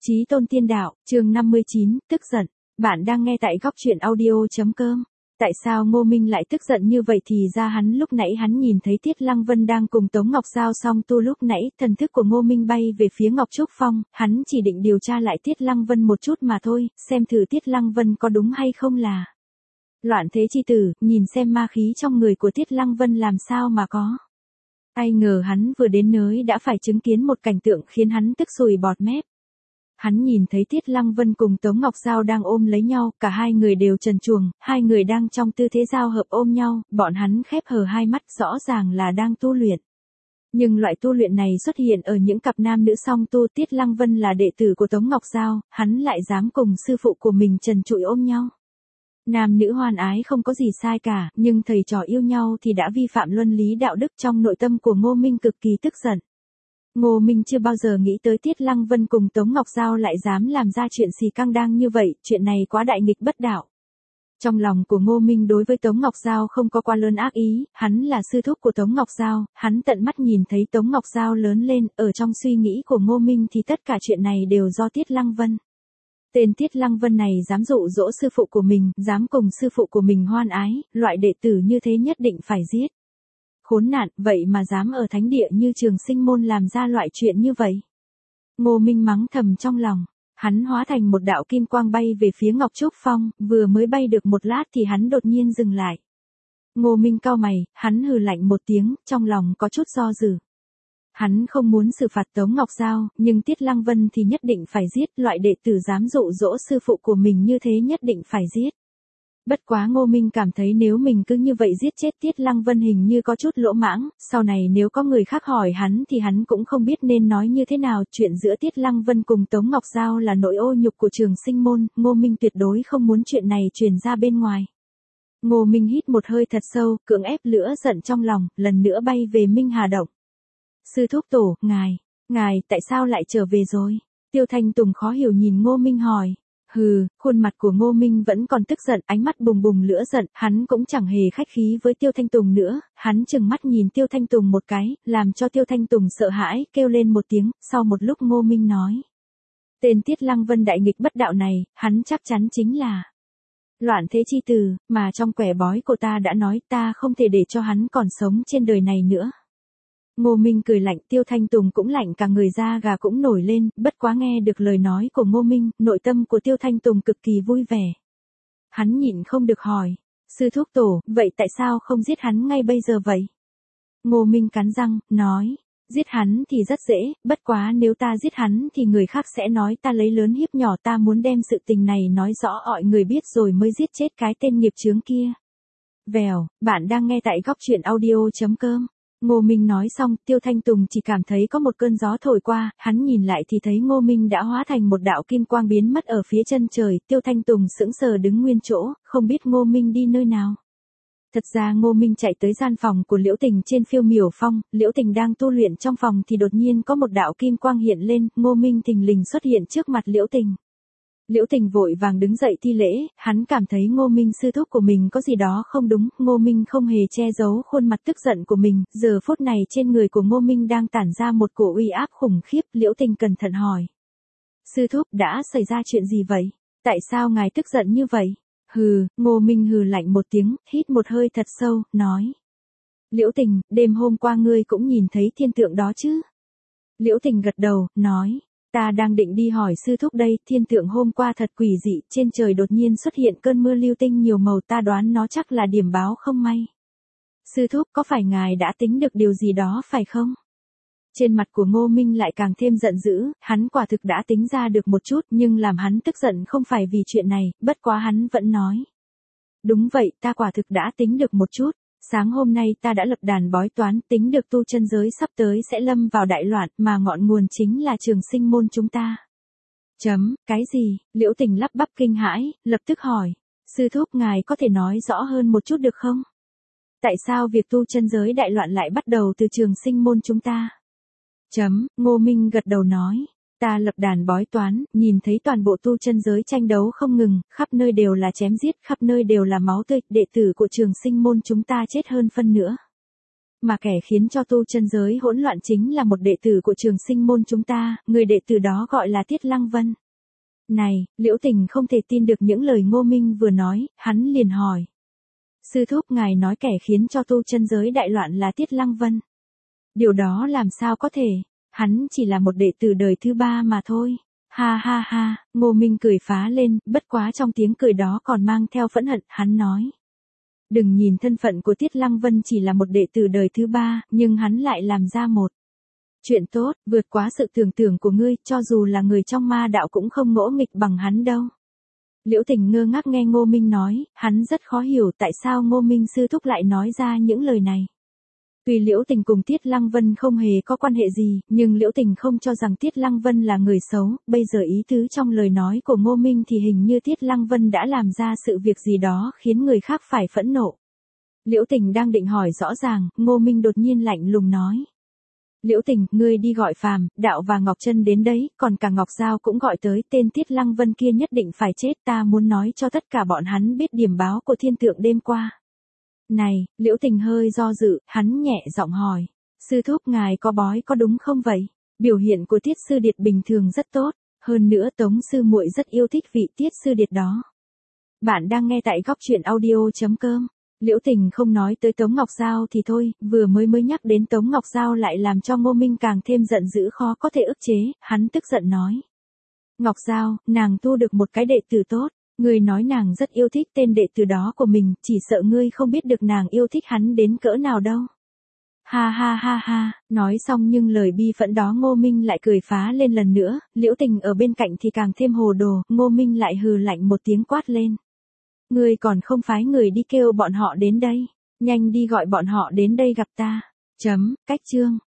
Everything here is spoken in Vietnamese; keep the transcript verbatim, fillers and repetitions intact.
Chí tôn tiên đạo, chương năm mươi chín, tức giận. Bạn đang nghe tại góc truyện audio.com. Tại sao Ngô Minh lại tức giận như vậy thì ra hắn lúc nãy hắn nhìn thấy Tiết Lăng Vân đang cùng Tống Ngọc Giao song tu lúc nãy, thần thức của Ngô Minh bay về phía Ngọc Trúc Phong, hắn chỉ định điều tra lại Tiết Lăng Vân một chút mà thôi, xem thử Tiết Lăng Vân có đúng hay không là loạn thế chi tử, nhìn xem ma khí trong người của Tiết Lăng Vân làm sao mà có. Ai ngờ hắn vừa đến nơi đã phải chứng kiến một cảnh tượng khiến hắn tức sùi bọt mép. Hắn nhìn thấy Tiết Lăng Vân cùng Tống Ngọc Giao đang ôm lấy nhau, cả hai người đều trần truồng, hai người đang trong tư thế giao hợp ôm nhau, bọn hắn khép hờ hai mắt rõ ràng là đang tu luyện. Nhưng loại tu luyện này xuất hiện ở những cặp nam nữ song tu. Tiết Lăng Vân là đệ tử của Tống Ngọc Giao, hắn lại dám cùng sư phụ của mình trần trụi ôm nhau. Nam nữ hoan ái không có gì sai cả, nhưng thầy trò yêu nhau thì đã vi phạm luân lý đạo đức. Trong nội tâm của Ngô Minh cực kỳ tức giận. Ngô Minh chưa bao giờ nghĩ tới Tiết Lăng Vân cùng Tống Ngọc Giao lại dám làm ra chuyện xì căng đang như vậy, chuyện này quá đại nghịch bất đạo. Trong lòng của Ngô Minh đối với Tống Ngọc Giao không có quá lớn ác ý, hắn là sư thúc của Tống Ngọc Giao, hắn tận mắt nhìn thấy Tống Ngọc Giao lớn lên, ở trong suy nghĩ của Ngô Minh thì tất cả chuyện này đều do Tiết Lăng Vân. Tên Tiết Lăng Vân này dám dụ dỗ sư phụ của mình, dám cùng sư phụ của mình hoan ái, loại đệ tử như thế nhất định phải giết. Khốn nạn, vậy mà dám ở thánh địa như Trường Sinh Môn làm ra loại chuyện như vậy. Ngô Minh mắng thầm trong lòng, hắn hóa thành một đạo kim quang bay về phía Ngọc Trúc Phong, vừa mới bay được một lát thì hắn đột nhiên dừng lại. Ngô Minh cau mày, hắn hừ lạnh một tiếng, trong lòng có chút do dự. Hắn không muốn xử phạt Tống Ngọc Giao, nhưng Tiết Lăng Vân thì nhất định phải giết, loại đệ tử dám dụ dỗ sư phụ của mình như thế nhất định phải giết. Bất quá Ngô Minh cảm thấy nếu mình cứ như vậy giết chết Tiết Lăng Vân hình như có chút lỗ mãng, sau này nếu có người khác hỏi hắn thì hắn cũng không biết nên nói như thế nào. Chuyện giữa Tiết Lăng Vân cùng Tống Ngọc Giao là nỗi ô nhục của Trường Sinh Môn, Ngô Minh tuyệt đối không muốn chuyện này truyền ra bên ngoài. Ngô Minh hít một hơi thật sâu, cưỡng ép lửa giận trong lòng, lần nữa bay về Minh Hà Động. Sư thúc tổ, ngài, ngài tại sao lại trở về rồi? Tiêu Thanh Tùng khó hiểu nhìn Ngô Minh hỏi. Hừ, khuôn mặt của Ngô Minh vẫn còn tức giận, ánh mắt bùng bùng lửa giận, hắn cũng chẳng hề khách khí với Tiêu Thanh Tùng nữa, hắn trừng mắt nhìn Tiêu Thanh Tùng một cái, làm cho Tiêu Thanh Tùng sợ hãi, kêu lên một tiếng, sau một lúc Ngô Minh nói. Tên Tiết Lăng Vân đại nghịch bất đạo này, hắn chắc chắn chính là loạn thế chi tử, mà trong quẻ bói của ta đã nói ta không thể để cho hắn còn sống trên đời này nữa. Ngô Minh cười lạnh, Tiêu Thanh Tùng cũng lạnh cả người, da gà cũng nổi lên, bất quá nghe được lời nói của Ngô Minh, nội tâm của Tiêu Thanh Tùng cực kỳ vui vẻ. Hắn nhịn không được hỏi, sư thúc tổ, vậy tại sao không giết hắn ngay bây giờ vậy? Ngô Minh cắn răng, nói, giết hắn thì rất dễ, bất quá nếu ta giết hắn thì người khác sẽ nói ta lấy lớn hiếp nhỏ, ta muốn đem sự tình này nói rõ mọi người biết rồi mới giết chết cái tên nghiệp chướng kia. Vèo, bạn đang nghe tại góc truyện audio.com. Ngô Minh nói xong, Tiêu Thanh Tùng chỉ cảm thấy có một cơn gió thổi qua, hắn nhìn lại thì thấy Ngô Minh đã hóa thành một đạo kim quang biến mất ở phía chân trời. Tiêu Thanh Tùng sững sờ đứng nguyên chỗ, không biết Ngô Minh đi nơi nào. Thật ra Ngô Minh chạy tới gian phòng của Liễu Tình trên Phiêu Miểu Phong, Liễu Tình đang tu luyện trong phòng thì đột nhiên có một đạo kim quang hiện lên, Ngô Minh thình lình xuất hiện trước mặt Liễu Tình. Liễu Tình vội vàng đứng dậy thi lễ, hắn cảm thấy Ngô Minh sư thúc của mình có gì đó không đúng, Ngô Minh không hề che giấu khuôn mặt tức giận của mình, giờ phút này trên người của Ngô Minh đang tản ra một cổ uy áp khủng khiếp. Liễu Tình cẩn thận hỏi. Sư thúc, đã xảy ra chuyện gì vậy? Tại sao ngài tức giận như vậy? Hừ, Ngô Minh hừ lạnh một tiếng, hít một hơi thật sâu, nói. Liễu Tình, đêm hôm qua ngươi cũng nhìn thấy thiên tượng đó chứ? Liễu Tình gật đầu, nói. Ta đang định đi hỏi sư thúc đây, thiên tượng hôm qua thật quỷ dị, trên trời đột nhiên xuất hiện cơn mưa lưu tinh nhiều màu, ta đoán nó chắc là điểm báo không may. Sư thúc, có phải ngài đã tính được điều gì đó phải không? Trên mặt của Ngô Minh lại càng thêm giận dữ, hắn quả thực đã tính ra được một chút, nhưng làm hắn tức giận không phải vì chuyện này, bất quá hắn vẫn nói. Đúng vậy, ta quả thực đã tính được một chút. Sáng hôm nay ta đã lập đàn bói toán, tính được tu chân giới sắp tới sẽ lâm vào đại loạn, mà ngọn nguồn chính là Trường Sinh Môn chúng ta. Chấm, cái gì? Liễu Tình lắp bắp kinh hãi, lập tức hỏi. Sư thúc, ngài có thể nói rõ hơn một chút được không? Tại sao việc tu chân giới đại loạn lại bắt đầu từ Trường Sinh Môn chúng ta? Chấm, Ngô Minh gật đầu nói. Ta lập đàn bói toán, nhìn thấy toàn bộ tu chân giới tranh đấu không ngừng, khắp nơi đều là chém giết, khắp nơi đều là máu tươi, đệ tử của Trường Sinh Môn chúng ta chết hơn phân nữa. mà kẻ khiến cho tu chân giới hỗn loạn chính là một đệ tử của Trường Sinh môn chúng ta, người đệ tử đó gọi là Tiết Lăng Vân. Này, Liễu Tình không thể tin được những lời Ngô Minh vừa nói, hắn liền hỏi. Sư thúc ngài nói kẻ khiến cho tu chân giới đại loạn là Tiết Lăng Vân. Điều đó làm sao có thể, hắn chỉ là một đệ tử đời thứ ba mà thôi. Ha ha ha, Ngô Minh cười phá lên, bất quá trong tiếng cười đó còn mang theo phẫn hận, hắn nói. Đừng nhìn thân phận của Tiết Lăng Vân chỉ là một đệ tử đời thứ ba, nhưng hắn lại làm ra một chuyện tốt, vượt quá sự tưởng tượng của ngươi, cho dù là người trong ma đạo cũng không ngỗ nghịch bằng hắn đâu. Liễu Tình ngơ ngác nghe Ngô Minh nói, hắn rất khó hiểu tại sao Ngô Minh sư thúc lại nói ra những lời này. Tuy Liễu Tình cùng Tiết Lăng Vân không hề có quan hệ gì, nhưng Liễu Tình không cho rằng Tiết Lăng Vân là người xấu, bây giờ ý tứ trong lời nói của Ngô Minh thì hình như Tiết Lăng Vân đã làm ra sự việc gì đó khiến người khác phải phẫn nộ. Liễu Tình đang định hỏi rõ ràng, Ngô Minh đột nhiên lạnh lùng nói. Liễu Tình, ngươi đi gọi Phàm, Đạo và Ngọc Trân đến đấy, còn cả Ngọc Giao cũng gọi tới, tên Tiết Lăng Vân kia nhất định phải chết, ta muốn nói cho tất cả bọn hắn biết điểm báo của thiên tượng đêm qua. Này, Liễu Tình hơi do dự, hắn nhẹ giọng hỏi. Sư thúc ngài có bói có đúng không vậy? Biểu hiện của Tiết Sư Điệt bình thường rất tốt, hơn nữa Tống sư muội rất yêu thích vị Tiết Sư Điệt đó. Bạn đang nghe tại góc truyện audio chấm com. Liễu Tình không nói tới Tống Ngọc Giao thì thôi, vừa mới mới nhắc đến Tống Ngọc Giao lại làm cho Ngô Minh càng thêm giận dữ khó có thể ức chế, hắn tức giận nói. Ngọc Giao, nàng tu được một cái đệ tử tốt, ngươi nói nàng rất yêu thích tên đệ tử đó của mình, chỉ sợ ngươi không biết được nàng yêu thích hắn đến cỡ nào đâu. Ha ha ha ha, nói xong nhưng lời bi phẫn đó Ngô Minh lại cười phá lên lần nữa, Liễu Tình ở bên cạnh thì càng thêm hồ đồ, Ngô Minh lại hừ lạnh một tiếng quát lên. Ngươi còn không phái người đi kêu bọn họ đến đây, nhanh đi gọi bọn họ đến đây gặp ta. Chấm, cách chương.